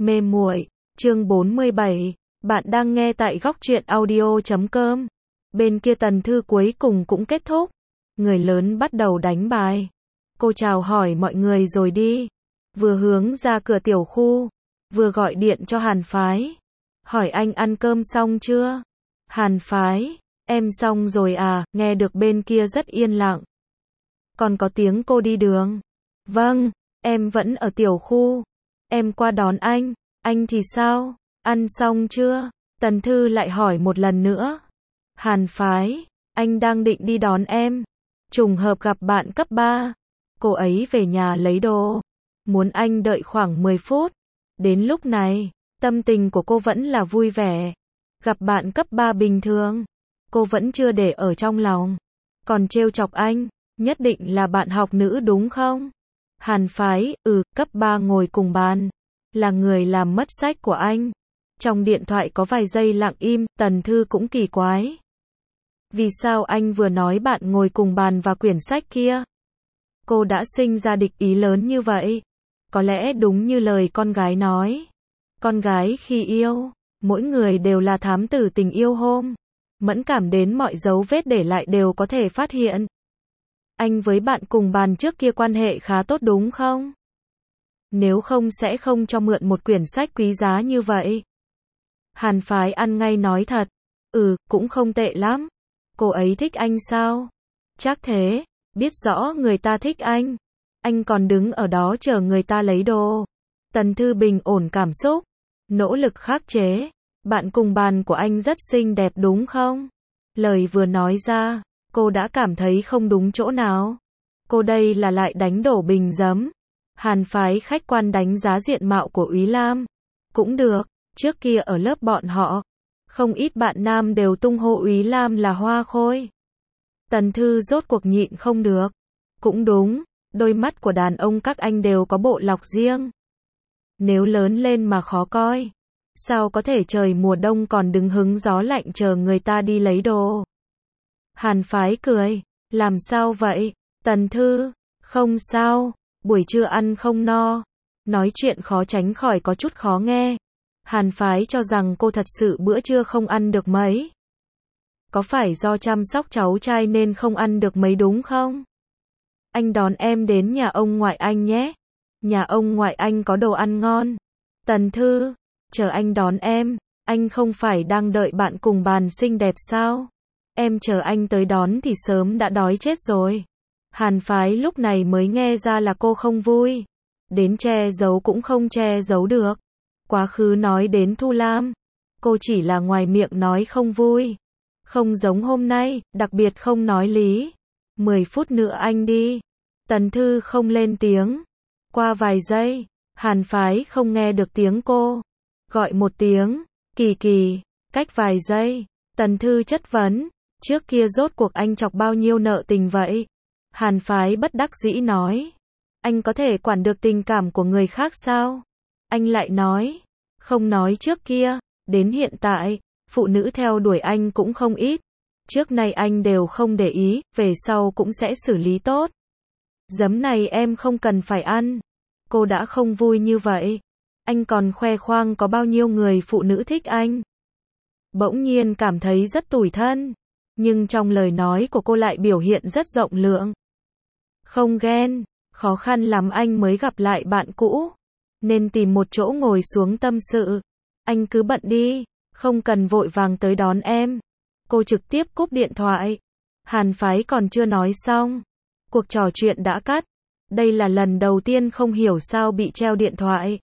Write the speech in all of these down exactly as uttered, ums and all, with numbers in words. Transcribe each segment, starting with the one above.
Mê muội, chương bốn mươi bảy, bạn đang nghe tại góc truyện audio chấm com. Bên kia Tần Thư cuối cùng cũng kết thúc. Người lớn bắt đầu đánh bài. Cô chào hỏi mọi người rồi đi. Vừa hướng ra cửa tiểu khu, vừa gọi điện cho Hàn Phái. Hỏi anh ăn cơm xong chưa? Hàn Phái, em xong rồi à, nghe được bên kia rất yên lặng. Còn có tiếng cô đi đường. Vâng, em vẫn ở tiểu khu. Em qua đón anh, anh thì sao? Ăn xong chưa? Tần Thư lại hỏi một lần nữa. Hàn Phái, anh đang định đi đón em. Trùng hợp gặp bạn cấp ba. Cô ấy về nhà lấy đồ. Muốn anh đợi khoảng mười phút. Đến lúc này, tâm tình của cô vẫn là vui vẻ. Gặp bạn cấp ba bình thường, cô vẫn chưa để ở trong lòng. Còn trêu chọc anh, nhất định là bạn học nữ đúng không? Hàn Phái, ừ, cấp ba ngồi cùng bàn. Là người làm mất sách của anh. Trong điện thoại có vài giây lặng im, Tần Thư cũng kỳ quái. Vì sao anh vừa nói bạn ngồi cùng bàn và quyển sách kia? Cô đã sinh ra địch ý lớn như vậy. Có lẽ đúng như lời con gái nói. Con gái khi yêu, mỗi người đều là thám tử tình yêu hôm. Mẫn cảm đến mọi dấu vết để lại đều có thể phát hiện. Anh với bạn cùng bàn trước kia quan hệ khá tốt đúng không? Nếu không sẽ không cho mượn một quyển sách quý giá như vậy. Hàn Phái ăn ngay nói thật. Ừ, cũng không tệ lắm. Cô ấy thích anh sao? Chắc thế, biết rõ người ta thích anh. Anh còn đứng ở đó chờ người ta lấy đồ. Tần Thư bình ổn cảm xúc. Nỗ lực khắc chế. Bạn cùng bàn của anh rất xinh đẹp đúng không? Lời vừa nói ra, cô đã cảm thấy không đúng chỗ nào. Cô đây là lại đánh đổ bình giấm. Hàn Phái khách quan đánh giá diện mạo của Úy Lam. Cũng được, trước kia ở lớp bọn họ, không ít bạn nam đều tung hô Úy Lam là hoa khôi. Tần Thư rốt cuộc nhịn không được. Cũng đúng, đôi mắt của đàn ông các anh đều có bộ lọc riêng. Nếu lớn lên mà khó coi, sao có thể trời mùa đông còn đứng hứng gió lạnh chờ người ta đi lấy đồ? Hàn Phái cười, làm sao vậy? Tần Thư, không sao, buổi trưa ăn không no. Nói chuyện khó tránh khỏi có chút khó nghe. Hàn Phái cho rằng cô thật sự bữa trưa không ăn được mấy. Có phải do chăm sóc cháu trai nên không ăn được mấy đúng không? Anh đón em đến nhà ông ngoại anh nhé. Nhà ông ngoại anh có đồ ăn ngon. Tần Thư, chờ anh đón em. Anh không phải đang đợi bạn cùng bàn xinh đẹp sao? Em chờ anh tới đón thì sớm đã đói chết rồi. Hàn Phái lúc này mới nghe ra là cô không vui. Đến che giấu cũng không che giấu được. Quá khứ nói đến Thu Lam, cô chỉ là ngoài miệng nói không vui. Không giống hôm nay, đặc biệt không nói lý. Mười phút nữa anh đi. Tần Thư không lên tiếng. Qua vài giây, Hàn Phái không nghe được tiếng cô. Gọi một tiếng, Kỳ Kỳ, cách vài giây, Tần Thư chất vấn, trước kia rốt cuộc anh chọc bao nhiêu nợ tình vậy? Hàn Phái bất đắc dĩ nói, anh có thể quản được tình cảm của người khác sao? Anh lại nói, không nói trước kia, đến hiện tại, phụ nữ theo đuổi anh cũng không ít. Trước nay anh đều không để ý, về sau cũng sẽ xử lý tốt. Giấm này em không cần phải ăn. Cô đã không vui như vậy. Anh còn khoe khoang có bao nhiêu người phụ nữ thích anh. Bỗng nhiên cảm thấy rất tủi thân. Nhưng trong lời nói của cô lại biểu hiện rất rộng lượng. Không ghen, khó khăn lắm anh mới gặp lại bạn cũ. Nên tìm một chỗ ngồi xuống tâm sự. Anh cứ bận đi, không cần vội vàng tới đón em. Cô trực tiếp cúp điện thoại. Hàn Phái còn chưa nói xong. Cuộc trò chuyện đã cắt. Đây là lần đầu tiên không hiểu sao bị treo điện thoại.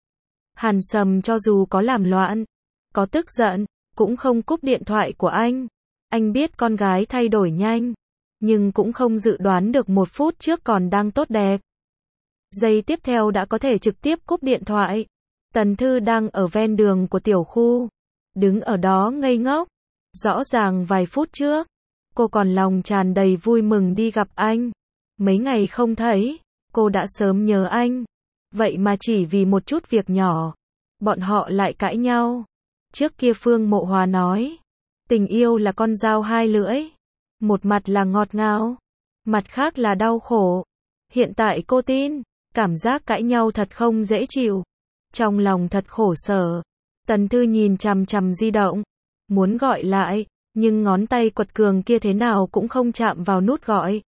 Hàn Sầm cho dù có làm loạn, có tức giận, cũng không cúp điện thoại của anh. Anh biết con gái thay đổi nhanh, nhưng cũng không dự đoán được một phút trước còn đang tốt đẹp. Giây tiếp theo đã có thể trực tiếp cúp điện thoại. Tần Thư đang ở ven đường của tiểu khu, đứng ở đó ngây ngốc. Rõ ràng vài phút trước, cô còn lòng tràn đầy vui mừng đi gặp anh. Mấy ngày không thấy, cô đã sớm nhớ anh. Vậy mà chỉ vì một chút việc nhỏ, bọn họ lại cãi nhau. Trước kia Phương Mộ Hòa nói, tình yêu là con dao hai lưỡi. Một mặt là ngọt ngào, mặt khác là đau khổ. Hiện tại cô tin, cảm giác cãi nhau thật không dễ chịu. Trong lòng thật khổ sở. Tần Thư nhìn chằm chằm di động, muốn gọi lại, nhưng ngón tay quật cường kia thế nào cũng không chạm vào nút gọi.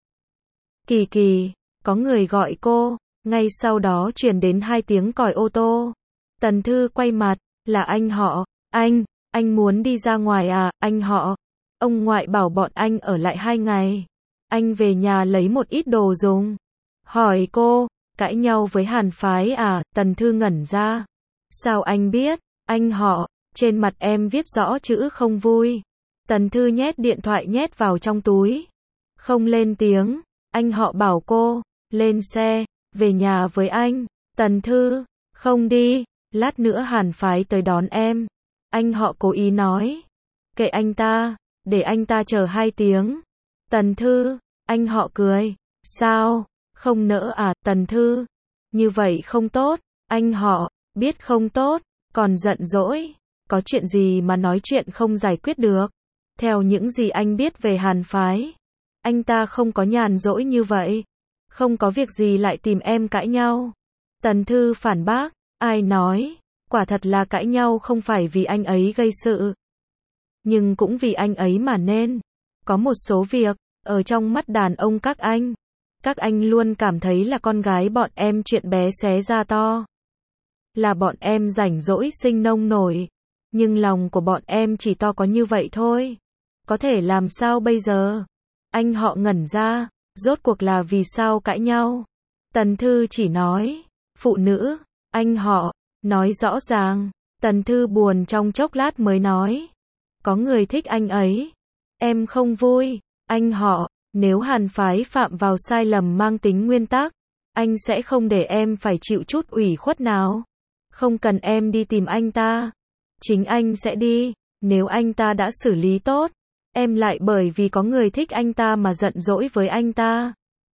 Kỳ kỳ, có người gọi cô, ngay sau đó truyền đến hai tiếng còi ô tô. Tần Thư quay mặt, là anh họ, anh, anh muốn đi ra ngoài à, anh họ. Ông ngoại bảo bọn anh ở lại hai ngày. Anh về nhà lấy một ít đồ dùng. Hỏi cô, cãi nhau với Hàn Phái à, Tần Thư ngẩn ra. Sao anh biết, anh họ, trên mặt em viết rõ chữ không vui. Tần Thư nhét điện thoại nhét vào trong túi. Không lên tiếng, anh họ bảo cô, lên xe, về nhà với anh. Tần Thư, không đi, lát nữa Hàn Phái tới đón em. Anh họ cố ý nói. Kệ anh ta, để anh ta chờ hai tiếng. Tần Thư, anh họ cười. Sao, không nỡ à, Tần Thư. Như vậy không tốt, anh họ, biết không tốt, còn giận dỗi. Có chuyện gì mà nói chuyện không giải quyết được. Theo những gì anh biết về Hàn Phái, anh ta không có nhàn rỗi như vậy. Không có việc gì lại tìm em cãi nhau. Tần Thư phản bác, ai nói, quả thật là cãi nhau không phải vì anh ấy gây sự. Nhưng cũng vì anh ấy mà nên. Có một số việc, ở trong mắt đàn ông các anh, các anh luôn cảm thấy là con gái bọn em chuyện bé xé ra to. Là bọn em rảnh rỗi sinh nông nổi. Nhưng lòng của bọn em chỉ to có như vậy thôi. Có thể làm sao bây giờ? Anh họ ngẩn ra, rốt cuộc là vì sao cãi nhau? Tần Thư chỉ nói, phụ nữ, anh họ, nói rõ ràng. Tần Thư buồn trong chốc lát mới nói, có người thích anh ấy. Em không vui, anh họ, nếu Hàn Phái phạm vào sai lầm mang tính nguyên tắc, anh sẽ không để em phải chịu chút ủy khuất nào. Không cần em đi tìm anh ta. Chính anh sẽ đi, nếu anh ta đã xử lý tốt, em lại bởi vì có người thích anh ta mà giận dỗi với anh ta.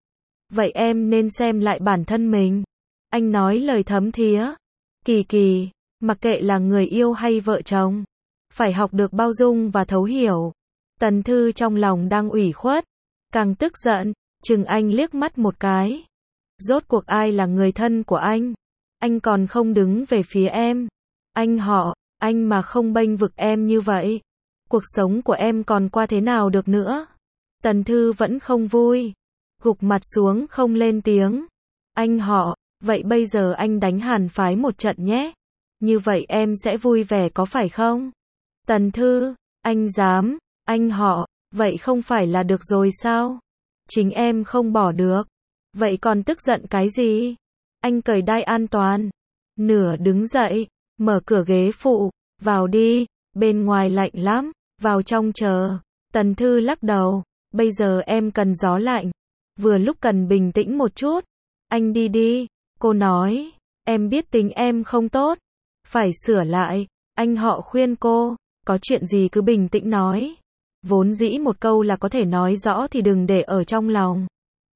Vậy em nên xem lại bản thân mình. Anh nói lời thấm thía. Kỳ kỳ, mặc kệ là người yêu hay vợ chồng, phải học được bao dung và thấu hiểu. Tần Thư trong lòng đang ủy khuất, càng tức giận, chừng anh liếc mắt một cái. Rốt cuộc ai là người thân của anh? Anh còn không đứng về phía em. Anh họ, anh mà không bênh vực em như vậy, cuộc sống của em còn qua thế nào được nữa? Tần Thư vẫn không vui, gục mặt xuống không lên tiếng. Anh họ, vậy bây giờ anh đánh Hàn Phái một trận nhé. Như vậy em sẽ vui vẻ có phải không? Tần Thư, anh dám, anh họ, vậy không phải là được rồi sao? Chính em không bỏ được, vậy còn tức giận cái gì? Anh cởi đai an toàn, nửa đứng dậy, mở cửa ghế phụ, vào đi, bên ngoài lạnh lắm, vào trong chờ. Tần Thư lắc đầu, bây giờ em cần gió lạnh, vừa lúc cần bình tĩnh một chút. Anh đi đi, cô nói, em biết tính em không tốt, phải sửa lại. Anh họ khuyên cô, có chuyện gì cứ bình tĩnh nói. Vốn dĩ một câu là có thể nói rõ thì đừng để ở trong lòng.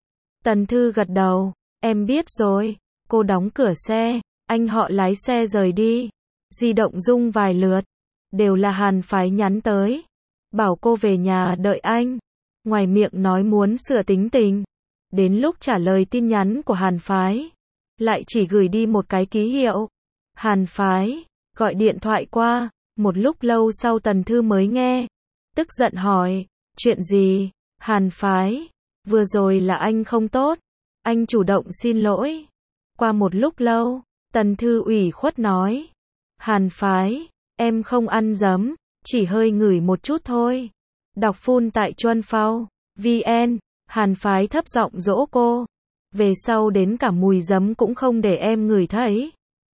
Tần Thư gật đầu, em biết rồi. Cô đóng cửa xe, anh họ lái xe rời đi. Di động rung vài lượt, đều là Hàn Phái nhắn tới, bảo cô về nhà đợi anh. Ngoài miệng nói muốn sửa tính tình, đến lúc trả lời tin nhắn của Hàn Phái, lại chỉ gửi đi một cái ký hiệu. Hàn Phái gọi điện thoại qua, một lúc lâu sau Tần Thư mới nghe, tức giận hỏi, chuyện gì? Hàn Phái, vừa rồi là anh không tốt, anh chủ động xin lỗi. Qua một lúc lâu, Tần Thư ủy khuất nói, Hàn Phái, em không ăn giấm, chỉ hơi ngửi một chút thôi. Đọc phun tại Chuan Phao, vn, Hàn Phái thấp giọng dỗ cô, về sau đến cả mùi giấm cũng không để em ngửi thấy.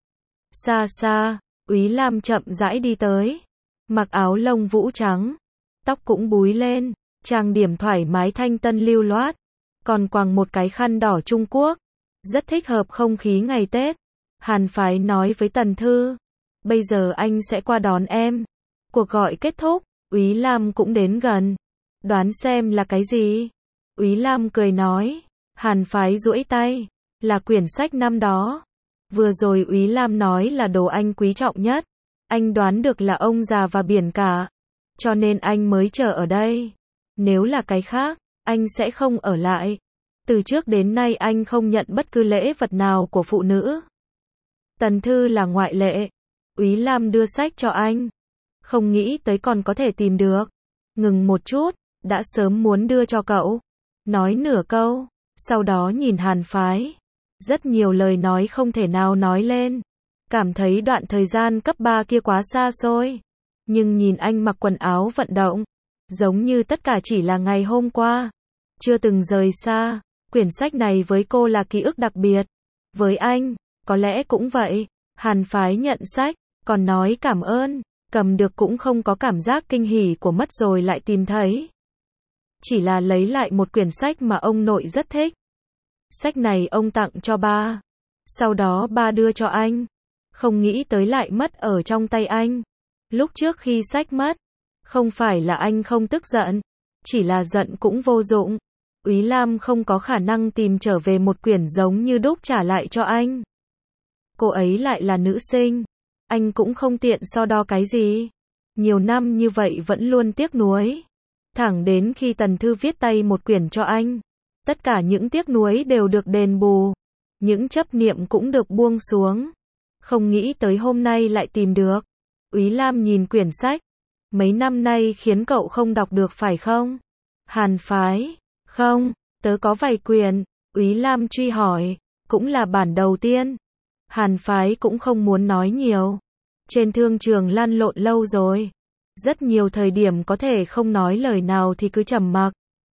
Xa xa, Úy Lam chậm rãi đi tới, mặc áo lông vũ trắng, tóc cũng búi lên, trang điểm thoải mái thanh tân lưu loát, còn quàng một cái khăn đỏ Trung Quốc, rất thích hợp không khí ngày Tết. Hàn Phái nói với Tần Thư, bây giờ anh sẽ qua đón em. Cuộc gọi kết thúc, Úy Lam cũng đến gần. Đoán xem là cái gì? Úy Lam cười nói. Hàn Phái duỗi tay, là quyển sách năm đó. Vừa rồi Úy Lam nói là đồ anh quý trọng nhất. Anh đoán được là ông già và biển cả, cho nên anh mới chờ ở đây. Nếu là cái khác, anh sẽ không ở lại. Từ trước đến nay anh không nhận bất cứ lễ vật nào của phụ nữ. Tần Thư là ngoại lệ. Úy Lam đưa sách cho anh. Không nghĩ tới còn có thể tìm được. Ngừng một chút, đã sớm muốn đưa cho cậu. Nói nửa câu, sau đó nhìn Hàn Phái. Rất nhiều lời nói không thể nào nói lên. Cảm thấy đoạn thời gian cấp ba kia quá xa xôi. Nhưng nhìn anh mặc quần áo vận động, giống như tất cả chỉ là ngày hôm qua. Chưa từng rời xa. Quyển sách này với cô là ký ức đặc biệt. Với anh, có lẽ cũng vậy. Hàn Phái nhận sách, còn nói cảm ơn. Cầm được cũng không có cảm giác kinh hỉ của mất rồi lại tìm thấy. Chỉ là lấy lại một quyển sách mà ông nội rất thích. Sách này ông tặng cho ba. Sau đó ba đưa cho anh. Không nghĩ tới lại mất ở trong tay anh. Lúc trước khi sách mất, không phải là anh không tức giận, chỉ là giận cũng vô dụng. Úy Lam không có khả năng tìm trở về một quyển giống như đúc trả lại cho anh. Cô ấy lại là nữ sinh. Anh cũng không tiện so đo cái gì. Nhiều năm như vậy vẫn luôn tiếc nuối. Thẳng đến khi Tần Thư viết tay một quyển cho anh. Tất cả những tiếc nuối đều được đền bù. Những chấp niệm cũng được buông xuống. Không nghĩ tới hôm nay lại tìm được. Úy Lam nhìn quyển sách. Mấy năm nay khiến cậu không đọc được phải không? Hàn Phái. Không, tớ có vài quyển. Úy Lam truy hỏi. Cũng là bản đầu tiên. Hàn Phái cũng không muốn nói nhiều. Trên thương trường lăn lộn lâu rồi. Rất nhiều thời điểm có thể không nói lời nào thì cứ trầm mặc.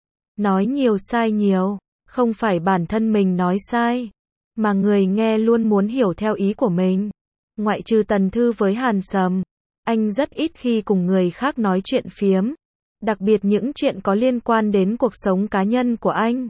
Nói nhiều sai nhiều. Không phải bản thân mình nói sai. Mà người nghe luôn muốn hiểu theo ý của mình. Ngoại trừ Tần Thư với Hàn Sầm. Anh rất ít khi cùng người khác nói chuyện phiếm. Đặc biệt những chuyện có liên quan đến cuộc sống cá nhân của anh.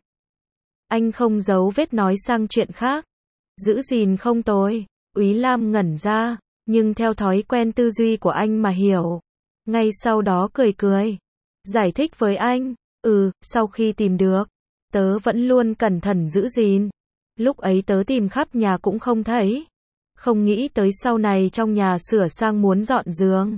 Anh không giấu vết nói sang chuyện khác. Giữ gìn không tồi. Úy Lam ngẩn ra. Nhưng theo thói quen tư duy của anh mà hiểu. Ngay sau đó cười cười. Giải thích với anh. Ừ, sau khi tìm được. Tớ vẫn luôn cẩn thận giữ gìn. Lúc ấy tớ tìm khắp nhà cũng không thấy. Không nghĩ tới sau này trong nhà sửa sang muốn dọn giường.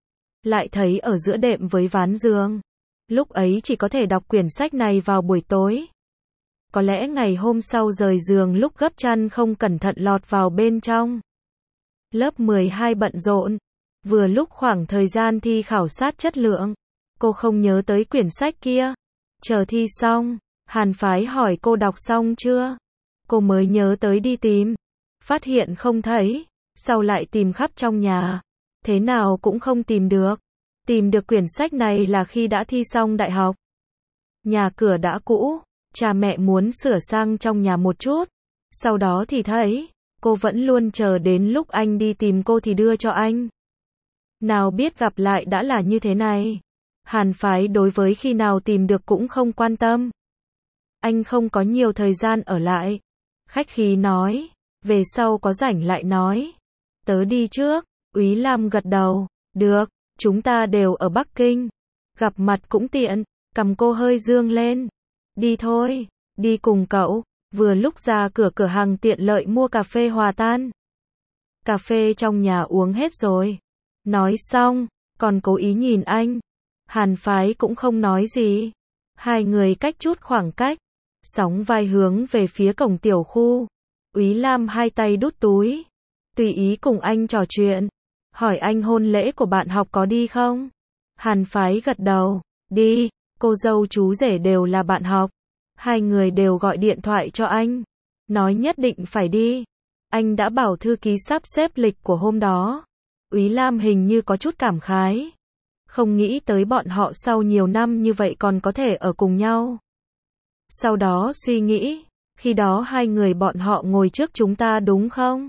Lại thấy ở giữa đệm với ván giường. Lúc ấy chỉ có thể đọc quyển sách này vào buổi tối. Có lẽ ngày hôm sau rời giường lúc gấp chăn không cẩn thận lọt vào bên trong. Lớp mười hai bận rộn. Vừa lúc khoảng thời gian thi khảo sát chất lượng. Cô không nhớ tới quyển sách kia. Chờ thi xong, Hàn Phái hỏi cô đọc xong chưa? Cô mới nhớ tới đi tìm. Phát hiện không thấy. Sau lại tìm khắp trong nhà. Thế nào cũng không tìm được. Tìm được quyển sách này là khi đã thi xong đại học. Nhà cửa đã cũ. Cha mẹ muốn sửa sang trong nhà một chút. Sau đó thì thấy. Cô vẫn luôn chờ đến lúc anh đi tìm cô thì đưa cho anh. Nào biết gặp lại đã là như thế này. Hàn Phái đối với khi nào tìm được cũng không quan tâm. Anh không có nhiều thời gian ở lại. Khách khí nói. Về sau có rảnh lại nói. Tớ đi trước. Úy Lam gật đầu. Được, chúng ta đều ở Bắc Kinh. Gặp mặt cũng tiện. Cầm cô hơi dương lên. Đi thôi. Đi cùng cậu. Vừa lúc ra cửa cửa hàng tiện lợi mua cà phê hòa tan. Cà phê trong nhà uống hết rồi. Nói xong, còn cố ý nhìn anh. Hàn Phái cũng không nói gì. Hai người cách chút khoảng cách. Sóng vai hướng về phía cổng tiểu khu. Úy Lam hai tay đút túi. Tùy ý cùng anh trò chuyện. Hỏi anh hôn lễ của bạn học có đi không? Hàn Phái gật đầu. Đi, cô dâu chú rể đều là bạn học. Hai người đều gọi điện thoại cho anh. Nói nhất định phải đi. Anh đã bảo thư ký sắp xếp lịch của hôm đó. Úy Lam hình như có chút cảm khái. Không nghĩ tới bọn họ sau nhiều năm như vậy còn có thể ở cùng nhau. Sau đó suy nghĩ. Khi đó hai người bọn họ ngồi trước chúng ta đúng không?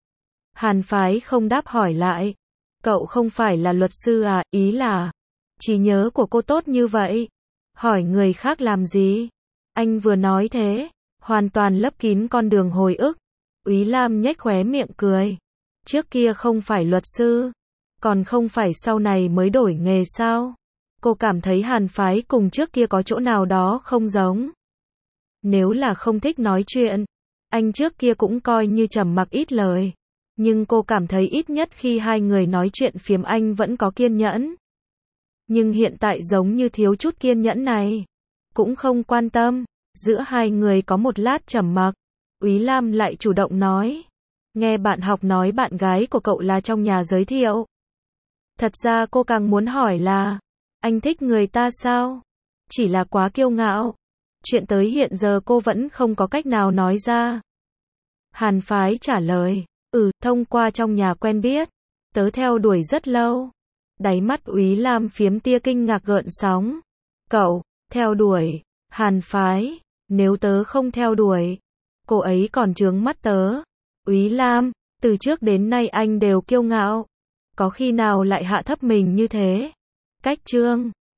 Hàn Phái không đáp hỏi lại. Cậu không phải là luật sư à, ý là. Trí nhớ của cô tốt như vậy. Hỏi người khác làm gì? Anh vừa nói thế. Hoàn toàn lấp kín con đường hồi ức. Úy Lam nhếch khóe miệng cười. Trước kia không phải luật sư. Còn không phải sau này mới đổi nghề sao? Cô cảm thấy Hàn Phái cùng trước kia có chỗ nào đó không giống. Nếu là không thích nói chuyện. Anh trước kia cũng coi như trầm mặc ít lời. Nhưng cô cảm thấy ít nhất khi hai người nói chuyện phiếm anh vẫn có kiên nhẫn. Nhưng hiện tại giống như thiếu chút kiên nhẫn này. Cũng không quan tâm. Giữa hai người có một lát trầm mặc. Úy Lam lại chủ động nói. Nghe bạn học nói bạn gái của cậu là trong nhà giới thiệu. Thật ra cô càng muốn hỏi là, anh thích người ta sao? Chỉ là quá kiêu ngạo. Chuyện tới hiện giờ cô vẫn không có cách nào nói ra. Hàn Phái trả lời, ừ, thông qua trong nhà quen biết. Tớ theo đuổi rất lâu. Đáy mắt Úy Lam phiếm tia kinh ngạc gợn sóng. Cậu, theo đuổi, Hàn Phái, nếu tớ không theo đuổi, cô ấy còn trướng mắt tớ. Úy Lam, từ trước đến nay anh đều kiêu ngạo. Có khi nào lại hạ thấp mình như thế? Cách chương